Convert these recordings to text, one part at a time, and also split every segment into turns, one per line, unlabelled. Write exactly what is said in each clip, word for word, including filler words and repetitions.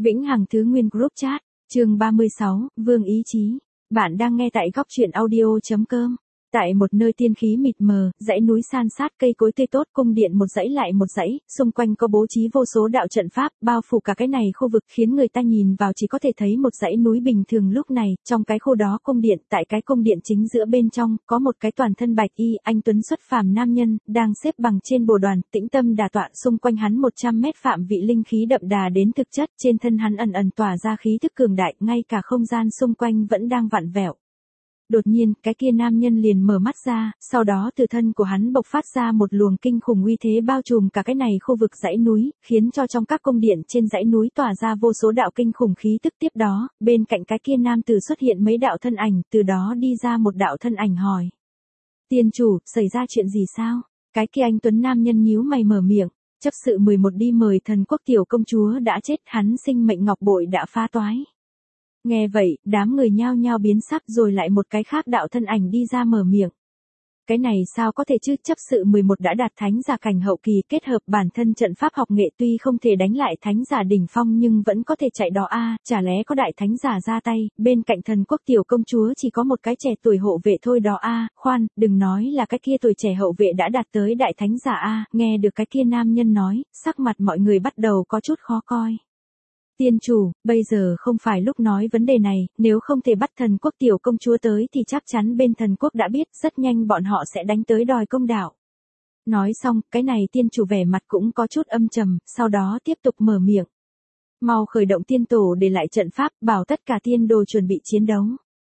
Vĩnh Hằng Thứ Nguyên Group Chat, chương ba mươi sáu, Vương Ý Chí. Bạn đang nghe tại góc truyện audio.com. Tại một nơi tiên khí mịt mờ, dãy núi san sát cây cối tươi tốt, cung điện một dãy lại một dãy, xung quanh có bố trí vô số đạo trận pháp, bao phủ cả cái này khu vực khiến người ta nhìn vào chỉ có thể thấy một dãy núi bình thường. Lúc này, trong cái khu đó cung điện, tại cái cung điện chính giữa bên trong, có một cái toàn thân bạch y, anh tuấn xuất phàm nam nhân, đang xếp bằng trên bồ đoàn, tĩnh tâm đả tọa. Xung quanh hắn một trăm mét phạm vị linh khí đậm đà đến thực chất, trên thân hắn ẩn ẩn tỏa ra khí thức cường đại, ngay cả không gian xung quanh vẫn đang vặn vẹo. Đột nhiên, cái kia nam nhân liền mở mắt ra, sau đó từ thân của hắn bộc phát ra một luồng kinh khủng uy thế bao trùm cả cái này khu vực dãy núi, khiến cho trong các cung điện trên dãy núi tỏa ra vô số đạo kinh khủng khí tức. Tiếp đó, bên cạnh cái kia nam tử xuất hiện mấy đạo thân ảnh, từ đó đi ra một đạo thân ảnh hỏi: Tiên chủ, xảy ra chuyện gì sao? Cái kia anh tuấn nam nhân nhíu mày mở miệng: chấp sự mười một đi mời thần quốc tiểu công chúa đã chết, hắn sinh mệnh ngọc bội đã phá toái. Nghe vậy, đám người nhao nhao biến sắc, rồi lại một cái khác đạo thân ảnh đi ra mở miệng. Cái này sao có thể chứ, chấp sự mười một đã đạt thánh giả cảnh hậu kỳ, kết hợp bản thân trận pháp học nghệ, tuy không thể đánh lại thánh giả đỉnh phong nhưng vẫn có thể chạy đó a, à, chả lẽ có đại thánh giả ra tay, bên cạnh thần quốc tiểu công chúa chỉ có một cái trẻ tuổi hộ vệ thôi đó a, à. Khoan, đừng nói là cái kia tuổi trẻ hậu vệ đã đạt tới đại thánh giả a. À. Nghe được cái kia nam nhân nói, sắc mặt mọi người bắt đầu có chút khó coi. Tiên chủ, bây giờ không phải lúc nói vấn đề này, nếu không thể bắt thần quốc tiểu công chúa tới thì chắc chắn bên thần quốc đã biết, rất nhanh bọn họ sẽ đánh tới đòi công đạo. Nói xong, cái này tiên chủ vẻ mặt cũng có chút âm trầm, sau đó tiếp tục mở miệng. Mau khởi động tiên tổ để lại trận pháp, bảo tất cả tiên đồ chuẩn bị chiến đấu.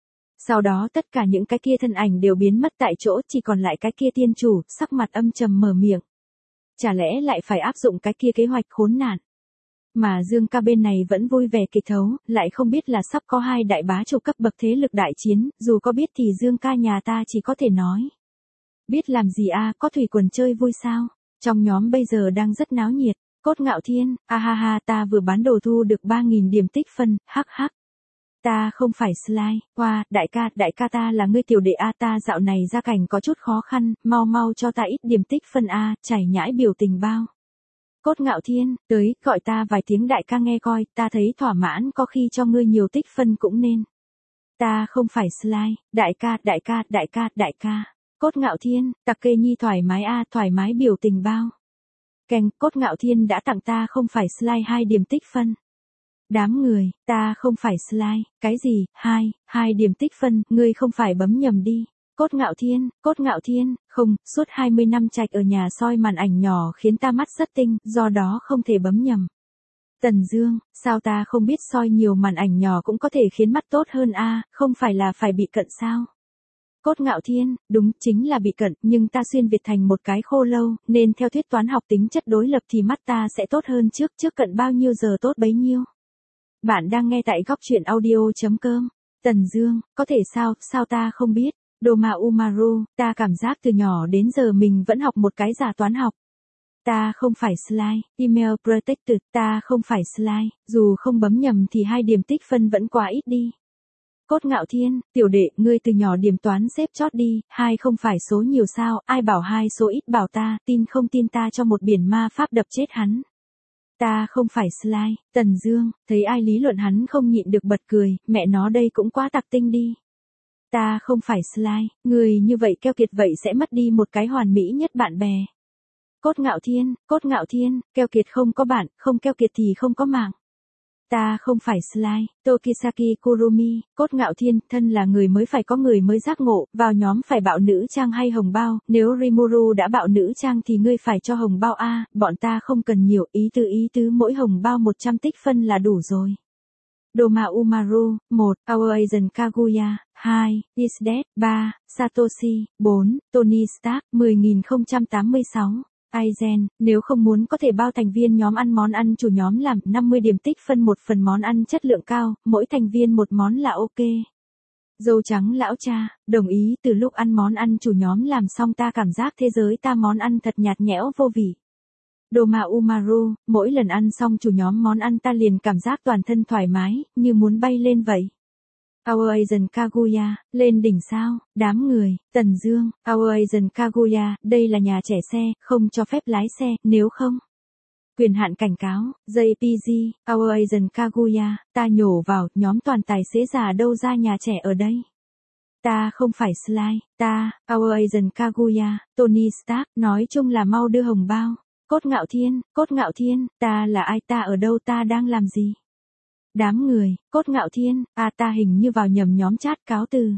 Sau đó tất cả những cái kia thân ảnh đều biến mất tại chỗ, chỉ còn lại cái kia tiên chủ, sắc mặt âm trầm mở miệng. Chả lẽ lại phải áp dụng cái kia kế hoạch khốn nạn? Mà Dương ca bên này vẫn vui vẻ kịch thấu, lại không biết là sắp có hai đại bá chủ cấp bậc thế lực đại chiến, dù có biết thì Dương ca nhà ta chỉ có thể nói. Biết làm gì a, à, có thủy quần chơi vui sao? Trong nhóm bây giờ đang rất náo nhiệt, Cốt Ngạo Thiên, a ha ha, ta vừa bán đồ thu được ba nghìn điểm tích phân, hắc hắc. Ta không phải slide, qua, đại ca, đại ca ta là ngươi tiểu đệ a, ta dạo này gia cảnh có chút khó khăn, mau mau cho ta ít điểm tích phân a, chảy nhãi biểu tình bao. Cốt Ngạo Thiên, tới, gọi ta vài tiếng đại ca nghe coi, ta thấy thỏa mãn, có khi cho ngươi nhiều tích phân cũng nên. Ta không phải slide, đại ca, đại ca, đại ca, đại ca. Cốt Ngạo Thiên, tặc kê nhi thoải mái a, thoải mái biểu tình bao. Kèng, Cốt Ngạo Thiên đã tặng ta không phải slide hai điểm tích phân. Đám người, ta không phải slide, cái gì, hai, hai điểm tích phân, ngươi không phải bấm nhầm đi. Cốt Ngạo Thiên, Cốt Ngạo Thiên, không, suốt hai mươi năm trạch ở nhà soi màn ảnh nhỏ khiến ta mắt rất tinh, do đó không thể bấm nhầm. Tần Dương, sao ta không biết soi nhiều màn ảnh nhỏ cũng có thể khiến mắt tốt hơn a, à, không phải là phải bị cận sao? Cốt Ngạo Thiên, đúng, chính là bị cận, nhưng ta xuyên Việt thành một cái khô lâu, nên theo thuyết toán học tính chất đối lập thì mắt ta sẽ tốt hơn trước, trước cận bao nhiêu giờ tốt bấy nhiêu. Bạn đang nghe tại góc truyện audio.com. Tần Dương, có thể sao, sao ta không biết? Doma Umaru, ta cảm giác từ nhỏ đến giờ mình vẫn học một cái giả toán học. Ta không phải slide, email protected, ta không phải slide, dù không bấm nhầm thì hai điểm tích phân vẫn quá ít đi. Cốt Ngạo Thiên, tiểu đệ, ngươi từ nhỏ điểm toán xếp chót đi, hai không phải số nhiều sao, ai bảo hai số ít bảo ta, tin không tin ta cho một biển ma pháp đập chết hắn. Ta không phải slide, Tần Dương, thấy ai lý luận hắn không nhịn được bật cười, mẹ nó đây cũng quá tặc tinh đi. Ta không phải slide, người như vậy keo kiệt vậy sẽ mất đi một cái hoàn mỹ nhất bạn bè. Cốt Ngạo Thiên, Cốt Ngạo Thiên, keo kiệt không có bạn, không keo kiệt thì không có mạng. Ta không phải slide, Tokisaki Kurumi, Cốt Ngạo Thiên, thân là người mới phải có người mới giác ngộ, vào nhóm phải bạo nữ trang hay hồng bao, nếu Rimuru đã bạo nữ trang thì ngươi phải cho hồng bao a, bọn ta không cần nhiều, ý tứ ý tứ mỗi hồng bao một trăm tích phân là đủ rồi. Doma Umaru, một, Our Asian Kaguya, hai, Isdet, ba, Satoshi, bốn, Tony Stark, mười nghìn không trăm tám mươi sáu. Aizen, nếu không muốn có thể bao thành viên nhóm ăn món ăn chủ nhóm làm năm mươi điểm tích phân một phần món ăn chất lượng cao, mỗi thành viên một món là ok. Dâu trắng lão cha, đồng ý, từ lúc ăn món ăn chủ nhóm làm xong ta cảm giác thế giới ta món ăn thật nhạt nhẽo vô vị. Doma Umaru, mỗi lần ăn xong chủ nhóm món ăn ta liền cảm giác toàn thân thoải mái, như muốn bay lên vậy. Our Asian Kaguya, lên đỉnh sao, đám người, Tần Dương, Our Asian Kaguya, đây là nhà trẻ xe, không cho phép lái xe, nếu không. Quyền hạn cảnh cáo, gi pê giê, Our Asian Kaguya, ta nhổ vào, nhóm toàn tài xế già đâu ra nhà trẻ ở đây. Ta không phải Sly, ta, Our Asian Kaguya, Tony Stark, nói chung là mau đưa hồng bao. Cốt Ngạo Thiên, Cốt Ngạo Thiên, ta là ai, ta ở đâu, ta đang làm gì? Đám người, Cốt Ngạo Thiên, à ta hình như vào nhầm nhóm chat, cáo từ.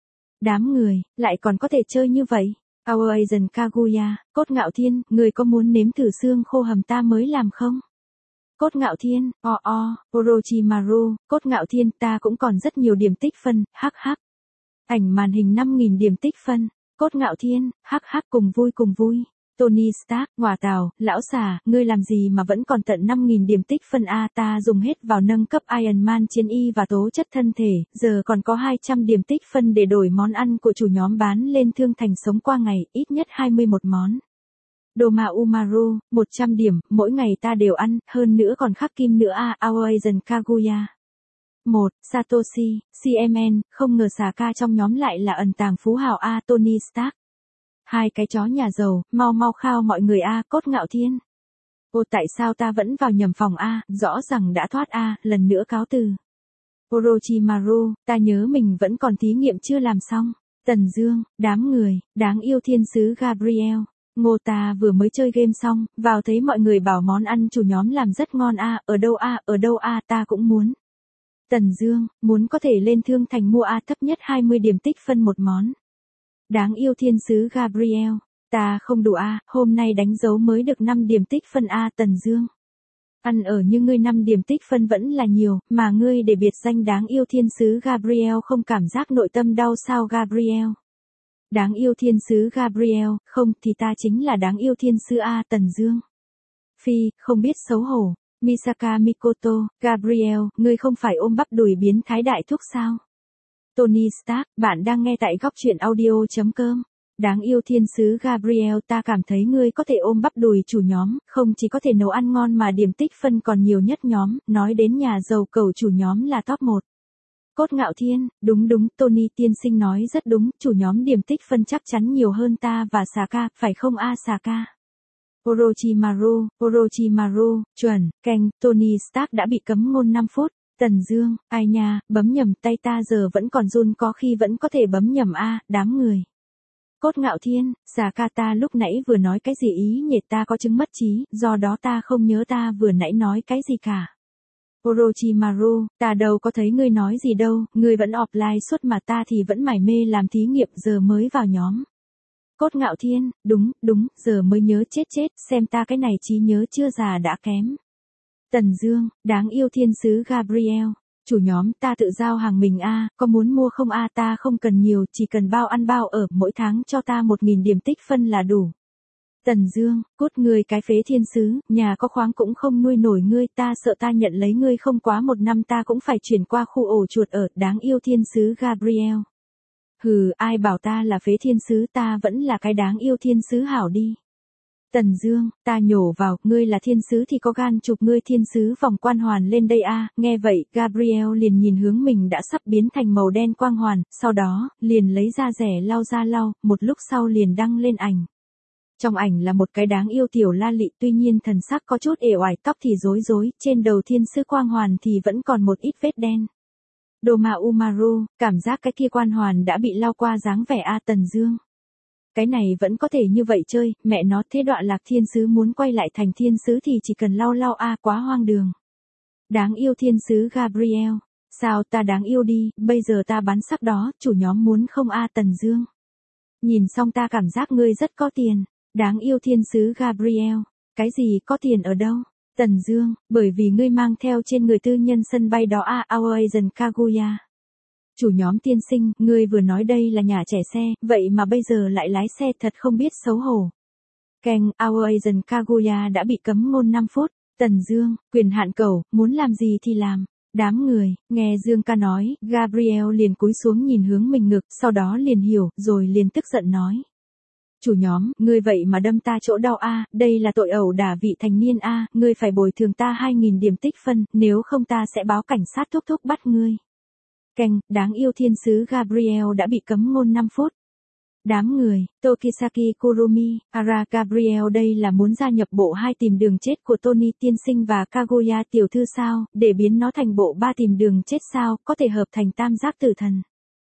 Đám người, lại còn có thể chơi như vậy. Our Asian Kaguya, Cốt Ngạo Thiên, người có muốn nếm thử xương khô hầm ta mới làm không? Cốt Ngạo Thiên, o o, Orochimaru, Cốt Ngạo Thiên, ta cũng còn rất nhiều điểm tích phân, hắc hắc. Ảnh màn hình năm nghìn điểm tích phân, Cốt Ngạo Thiên, hắc hắc, cùng vui cùng vui. Tony Stark, ngọa tào, lão xà, ngươi làm gì mà vẫn còn tận năm nghìn điểm tích phân a, ta dùng hết vào nâng cấp Iron Man chiến y và tố chất thân thể, giờ còn có hai trăm điểm tích phân để đổi món ăn của chủ nhóm bán lên thương thành sống qua ngày, ít nhất hai mươi mốt món. Doma Umaru, một trăm điểm, mỗi ngày ta đều ăn, hơn nữa còn khắc kim nữa a, Our Asian Kaguya. một. Satoshi, xê em en, không ngờ Saka trong nhóm lại là ẩn tàng phú hào a, Tony Stark. Hai cái chó nhà giàu, mau mau khao mọi người a, Cốt Ngạo Thiên. Ô tại sao ta vẫn vào nhầm phòng a, rõ ràng đã thoát a, lần nữa cáo từ. Orochimaru, ta nhớ mình vẫn còn thí nghiệm chưa làm xong. Tần Dương, đám người, đáng yêu thiên sứ Gabriel. Ngô ta vừa mới chơi game xong, vào thấy mọi người bảo món ăn chủ nhóm làm rất ngon a, ở đâu a, ở đâu a, ta cũng muốn. Tần Dương, muốn có thể lên thương thành mua a, thấp nhất hai mươi điểm tích phân một món. Đáng yêu thiên sứ Gabriel, ta không đủ a, hôm nay đánh dấu mới được năm điểm tích phân a, Tần Dương. Ăn ở như ngươi năm điểm tích phân vẫn là nhiều, mà ngươi để biệt danh đáng yêu thiên sứ Gabriel không cảm giác nội tâm đau sao Gabriel. Đáng yêu thiên sứ Gabriel, không thì ta chính là đáng yêu thiên sứ a, Tần Dương. Phi, không biết xấu hổ. Misaka Mikoto, Gabriel, ngươi không phải ôm bắp đùi biến thái đại thúc sao? Tony Stark, bạn đang nghe tại góc truyện audio.com. Đáng yêu thiên sứ Gabriel, ta cảm thấy ngươi có thể ôm bắp đùi chủ nhóm, không chỉ có thể nấu ăn ngon mà điểm tích phân còn nhiều nhất nhóm, nói đến nhà giàu cầu chủ nhóm là top một. Cốt Ngạo Thiên, đúng đúng, Tony tiên sinh nói rất đúng, chủ nhóm điểm tích phân chắc chắn nhiều hơn ta và Saka, phải không a Saka? Orochimaru, Orochimaru, chuẩn, canh, Tony Stark đã bị cấm ngôn năm phút. Tần Dương, ai nha, bấm nhầm, tay ta giờ vẫn còn run, có khi vẫn có thể bấm nhầm a, đám người. Cốt Ngạo Thiên, Saka, ta lúc nãy vừa nói cái gì ý nhỉ, ta có chứng mất trí, do đó ta không nhớ ta vừa nãy nói cái gì cả. Orochimaru, ta đâu có thấy ngươi nói gì đâu, ngươi vẫn offline suốt mà ta thì vẫn mải mê làm thí nghiệm, giờ mới vào nhóm. Cốt Ngạo Thiên, đúng, đúng, giờ mới nhớ, chết chết, xem ta cái này trí nhớ chưa già đã kém. Tần Dương, đáng yêu thiên sứ Gabriel, chủ nhóm, ta tự giao hàng mình a, có muốn mua không a, ta không cần nhiều, chỉ cần bao ăn bao ở, mỗi tháng cho ta một nghìn điểm tích phân là đủ. Tần Dương, cút ngươi cái phế thiên sứ, nhà có khoáng cũng không nuôi nổi ngươi, ta sợ ta nhận lấy ngươi không quá một năm ta cũng phải chuyển qua khu ổ chuột ở, đáng yêu thiên sứ Gabriel. Hừ, ai bảo ta là phế thiên sứ, ta vẫn là cái đáng yêu thiên sứ hảo đi. Tần Dương, ta nhổ vào, ngươi là thiên sứ thì có gan chụp ngươi thiên sứ vòng quan hoàn lên đây a, nghe vậy, Gabriel liền nhìn hướng mình đã sắp biến thành màu đen quang hoàn, sau đó, liền lấy ra rẻ lau ra lau, một lúc sau liền đăng lên ảnh. Trong ảnh là một cái đáng yêu tiểu la lị, tuy nhiên thần sắc có chút uể oải, tóc thì rối rối, trên đầu thiên sứ quang hoàn thì vẫn còn một ít vết đen. Doma Umaru, cảm giác cái kia quan hoàn đã bị lau qua dáng vẻ a, Tần Dương. Cái này vẫn có thể như vậy chơi, mẹ nó, thế đoạn lạc thiên sứ muốn quay lại thành thiên sứ thì chỉ cần lau lau a, quá hoang đường. Đáng yêu thiên sứ Gabriel, sao ta đáng yêu đi, bây giờ ta bán sắc đó, chủ nhóm muốn không a, Tần Dương. Nhìn xong ta cảm giác ngươi rất có tiền. Đáng yêu thiên sứ Gabriel, cái gì có tiền ở đâu? Tần Dương, bởi vì ngươi mang theo trên người tư nhân sân bay đó a, Our Asian Kaguya. Chủ nhóm tiên sinh, ngươi vừa nói đây là nhà trẻ xe, vậy mà bây giờ lại lái xe, thật không biết xấu hổ. Keng, Our Asian Kaguya đã bị cấm ngôn năm phút. Tần Dương, quyền hạn cầu, muốn làm gì thì làm. Đám người, nghe Dương ca nói, Gabriel liền cúi xuống nhìn hướng mình ngực, sau đó liền hiểu, rồi liền tức giận nói. Chủ nhóm, ngươi vậy mà đâm ta chỗ đau a, đây là tội ẩu đả vị thành niên a, ngươi phải bồi thường ta hai nghìn điểm tích phân, nếu không ta sẽ báo cảnh sát thúc thúc bắt ngươi. Keng, đáng yêu thiên sứ Gabriel đã bị cấm ngôn năm phút. Đám người, Tokisaki Kurumi, Ara Gabriel đây là muốn gia nhập bộ hai tìm đường chết của Tony tiên sinh và Kaguya tiểu thư sao, để biến nó thành bộ ba tìm đường chết sao, có thể hợp thành tam giác tử thần.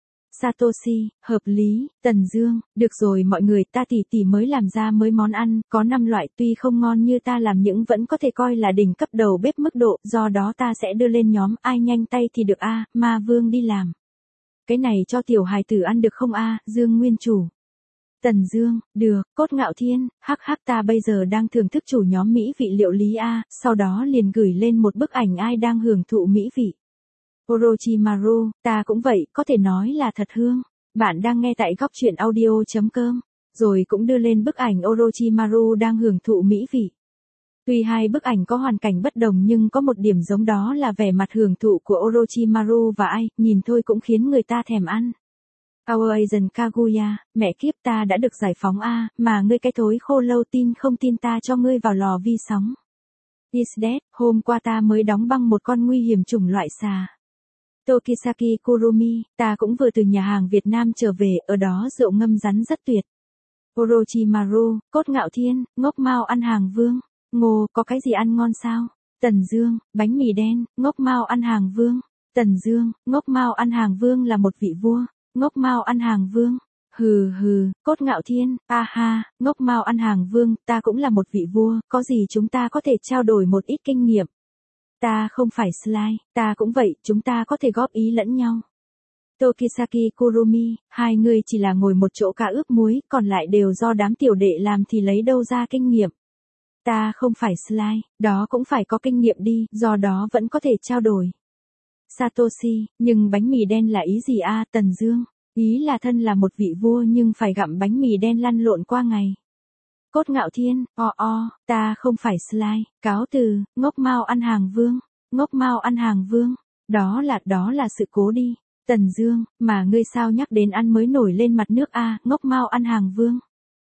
Satoshi, hợp lý, Tần Dương, được rồi mọi người, ta tỉ tỉ mới làm ra mới món ăn, có năm loại tuy không ngon như ta làm nhưng vẫn có thể coi là đỉnh cấp đầu bếp mức độ, do đó ta sẽ đưa lên nhóm, ai nhanh tay thì được a, Ma Vương đi làm. Cái này cho tiểu hài tử ăn được không a, Dương Nguyên Chủ. Tần Dương, được, Cốt Ngạo Thiên, hắc hắc ta bây giờ đang thưởng thức chủ nhóm mỹ vị liệu lý a, sau đó liền gửi lên một bức ảnh ai đang hưởng thụ mỹ vị. Orochimaru, ta cũng vậy, có thể nói là thật hương. Bạn đang nghe tại góc truyện audio.com, rồi cũng đưa lên bức ảnh Orochimaru đang hưởng thụ mỹ vị. Tuy hai bức ảnh có hoàn cảnh bất đồng nhưng có một điểm giống đó là vẻ mặt hưởng thụ của Orochimaru và ai, nhìn thôi cũng khiến người ta thèm ăn. Our Asian Kaguya, mẹ kiếp ta đã được giải phóng a, mà ngươi cái thối khô lâu tin không tin ta cho ngươi vào lò vi sóng. Is dead, hôm qua ta mới đóng băng một con nguy hiểm chủng loại xà. Tokisaki Kurumi, ta cũng vừa từ nhà hàng Việt Nam trở về, ở đó rượu ngâm rắn rất tuyệt. Orochimaru, Cốt Ngạo Thiên, ngốc mau ăn hàng vương. Ngô, có cái gì ăn ngon sao? Tần Dương, bánh mì đen, ngốc mau ăn hàng vương. Tần Dương, ngốc mau ăn hàng vương là một vị vua. Ngốc mau ăn hàng vương. Hừ hừ, Cốt Ngạo Thiên, a ha, ngốc mau ăn hàng vương, ta cũng là một vị vua, có gì chúng ta có thể trao đổi một ít kinh nghiệm. Ta không phải slime, ta cũng vậy, chúng ta có thể góp ý lẫn nhau. Tokisaki Kurumi, hai người chỉ là ngồi một chỗ cá ướp muối, còn lại đều do đám tiểu đệ làm thì lấy đâu ra kinh nghiệm. Ta không phải slime, đó cũng phải có kinh nghiệm đi, do đó vẫn có thể trao đổi. Satoshi, nhưng bánh mì đen là ý gì a, Tần Dương? Ý là thân là một vị vua nhưng phải gặm bánh mì đen lăn lộn qua ngày. Cốt Ngạo Thiên, o o, ta không phải slime, cáo từ, ngốc mau ăn hàng vương, ngốc mau ăn hàng vương, đó là, đó là sự cố đi. Tần Dương, mà ngươi sao nhắc đến ăn mới nổi lên mặt nước a, ngốc mau ăn hàng vương.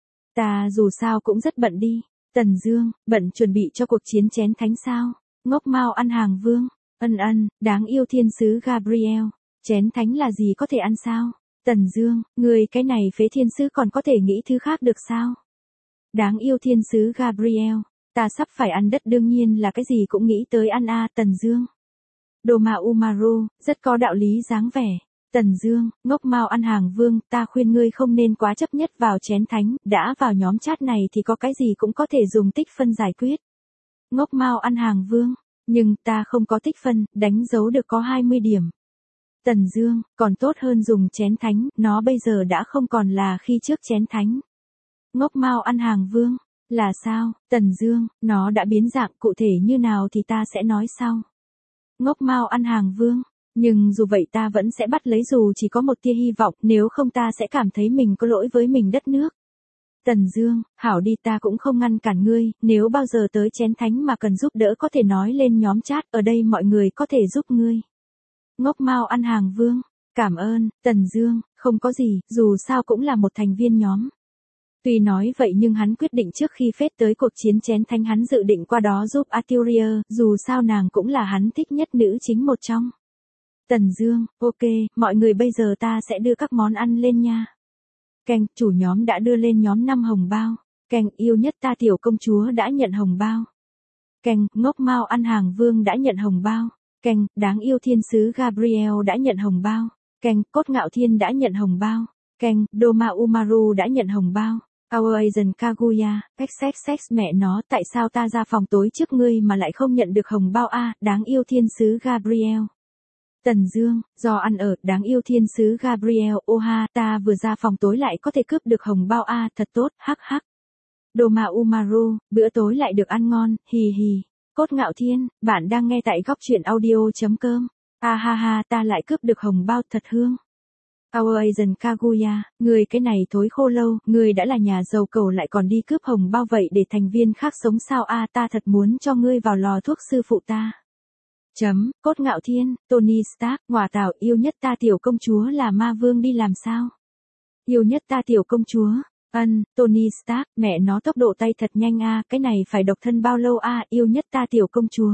Ta dù sao cũng rất bận đi. Tần Dương, bận chuẩn bị cho cuộc chiến chén thánh sao? Ngốc mau ăn hàng vương. Ân ân, đáng yêu thiên sứ Gabriel. Chén thánh là gì có thể ăn sao? Tần Dương, người cái này phế thiên sứ còn có thể nghĩ thứ khác được sao? Đáng yêu thiên sứ Gabriel, ta sắp phải ăn đất đương nhiên là cái gì cũng nghĩ tới ăn a, Tần Dương. Doma Umaru, rất có đạo lý dáng vẻ. Tần Dương, ngốc mau ăn hàng vương, ta khuyên ngươi không nên quá chấp nhất vào chén thánh, đã vào nhóm chat này thì có cái gì cũng có thể dùng tích phân giải quyết. Ngốc mau ăn hàng vương, nhưng ta không có tích phân, đánh dấu được có hai mươi điểm. Tần Dương, còn tốt hơn dùng chén thánh, nó bây giờ đã không còn là khi trước chén thánh. Ngốc mau ăn hàng vương, là sao? Tần Dương, nó đã biến dạng, cụ thể như nào thì ta sẽ nói sau. Ngốc mau ăn hàng vương, nhưng dù vậy ta vẫn sẽ bắt lấy dù chỉ có một tia hy vọng, nếu không ta sẽ cảm thấy mình có lỗi với mình đất nước. Tần Dương, hảo đi, ta cũng không ngăn cản ngươi, nếu bao giờ tới chén thánh mà cần giúp đỡ có thể nói lên nhóm chat, ở đây mọi người có thể giúp ngươi. Ngốc mau ăn hàng vương, cảm ơn, Tần Dương, không có gì, dù sao cũng là một thành viên nhóm. Tuy nói vậy nhưng hắn quyết định trước khi phết tới cuộc chiến chén thánh hắn dự định qua đó giúp Arturia, dù sao nàng cũng là hắn thích nhất nữ chính một trong. Tần Dương, ok, mọi người bây giờ ta sẽ đưa các món ăn lên nha. Keng, chủ nhóm đã đưa lên nhóm năm hồng bao. Keng, yêu nhất ta tiểu công chúa đã nhận hồng bao. Keng, ngốc mau ăn hàng vương đã nhận hồng bao. Keng, đáng yêu thiên sứ Gabriel đã nhận hồng bao. Keng, Cốt Ngạo Thiên đã nhận hồng bao. Keng, Doma Umaru đã nhận hồng bao. Our Asian Kaguya, xxx mẹ nó, tại sao ta ra phòng tối trước ngươi mà lại không nhận được hồng bao a, đáng yêu thiên sứ Gabriel. Tần Dương, do ăn ở, đáng yêu thiên sứ Gabriel, ô ha, ta vừa ra phòng tối lại có thể cướp được hồng bao a, thật tốt, hắc hắc. Doma Umaru, bữa tối lại được ăn ngon, hì hì. Cốt Ngạo Thiên, bạn đang nghe tại góc truyện audio.com. A ha ha, ta lại cướp được hồng bao, thật hương. Our Asian Kaguya, người cái này thối khô lâu, người đã là nhà giàu cầu lại còn đi cướp hồng bao vậy để thành viên khác sống sao a, ta thật muốn cho ngươi vào lò thuốc sư phụ ta. Chấm, Cốt Ngạo Thiên, Tony Stark, ngọa tảo, yêu nhất ta tiểu công chúa là ma vương đi làm sao? Yêu nhất ta tiểu công chúa, ân, Tony Stark, mẹ nó tốc độ tay thật nhanh a, cái này phải độc thân bao lâu a, yêu nhất ta tiểu công chúa.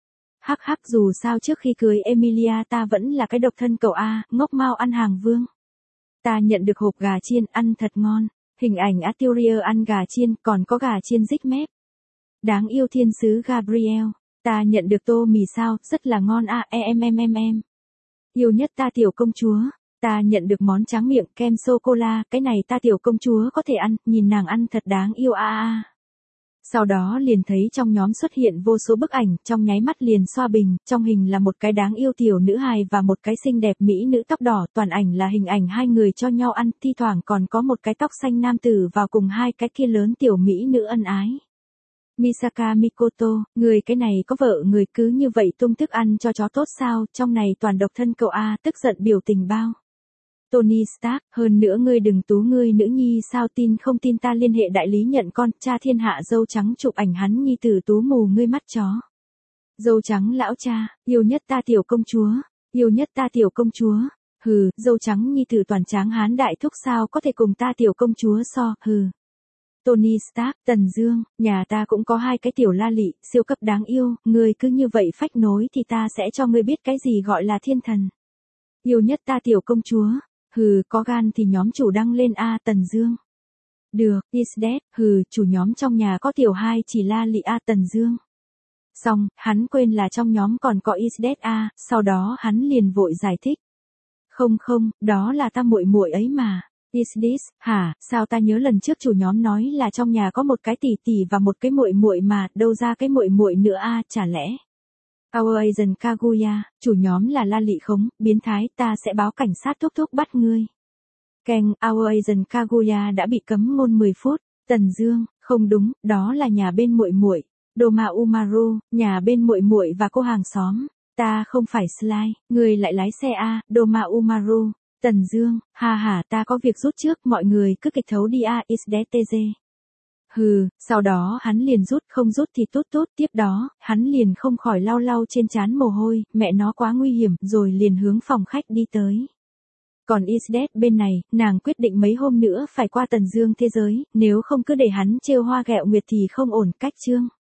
Hắc hắc, dù sao trước khi cưới Emilia ta vẫn là cái độc thân cậu a, ngốc mau ăn hàng vương. Ta nhận được hộp gà chiên, ăn thật ngon. Hình ảnh Arthurier ăn gà chiên, còn có gà chiên rích mép. Đáng yêu thiên sứ Gabriel. Ta nhận được tô mì sao, rất là ngon à, em em em em. Yêu nhất ta tiểu công chúa. Ta nhận được món tráng miệng kem sô-cô-la, cái này ta tiểu công chúa có thể ăn, nhìn nàng ăn thật đáng yêu a a. Sau đó liền thấy trong nhóm xuất hiện vô số bức ảnh, trong nháy mắt liền xoa bình, trong hình là một cái đáng yêu tiểu nữ hài và một cái xinh đẹp mỹ nữ tóc đỏ, toàn ảnh là hình ảnh hai người cho nhau ăn, thi thoảng còn có một cái tóc xanh nam tử vào cùng hai cái kia lớn tiểu mỹ nữ ân ái. Misaka Mikoto, người cái này có vợ người cứ như vậy tung thức ăn cho chó tốt sao, trong này toàn độc thân cậu A, tức giận biểu tình bao. Tony Stark, hơn nữa ngươi đừng tú ngươi nữ nhi sao, tin không tin ta liên hệ đại lý nhận con, cha thiên hạ dâu trắng chụp ảnh hắn nhi tử tú mù ngươi mắt chó. Dâu trắng lão cha, yêu nhất ta tiểu công chúa, yêu nhất ta tiểu công chúa, hừ, dâu trắng nhi tử toàn tráng hán đại thúc sao có thể cùng ta tiểu công chúa so, hừ. Tony Stark, Tần Dương, nhà ta cũng có hai cái tiểu la lị, siêu cấp đáng yêu, ngươi cứ như vậy phách nối thì ta sẽ cho ngươi biết cái gì gọi là thiên thần. Yêu nhất ta tiểu công chúa, hừ, có gan thì nhóm chủ đăng lên a Tần Dương. Được, is dead, hừ, chủ nhóm trong nhà có tiểu hai chỉ la lị a Tần Dương. Xong, hắn quên là trong nhóm còn có is dead a, sau đó hắn liền vội giải thích. Không không, đó là ta muội muội ấy mà. Is this, hả, sao ta nhớ lần trước chủ nhóm nói là trong nhà có một cái tỷ tỷ và một cái muội muội mà, đâu ra cái muội muội nữa a, chả lẽ. Our Agent Kaguya, chủ nhóm là la lị khống, biến thái, ta sẽ báo cảnh sát thúc thúc bắt ngươi. Keng, Our Agent Kaguya đã bị cấm ngôn mười phút, Tần Dương, không đúng, đó là nhà bên muội muội, Doma Umaru, nhà bên muội muội và cô hàng xóm, ta không phải Sly, ngươi lại lái xe a, Doma Umaru. Tần Dương, ha ha ta có việc rút trước, mọi người cứ kịch thấu đi a, is dead tê. Hừ, sau đó hắn liền rút, không rút thì tốt tốt, tiếp đó, hắn liền không khỏi lau lau trên trán mồ hôi, mẹ nó quá nguy hiểm, rồi liền hướng phòng khách đi tới. Còn is dead bên này, nàng quyết định mấy hôm nữa phải qua Tần Dương thế giới, nếu không cứ để hắn trêu hoa ghẹo nguyệt thì không ổn, cách chương.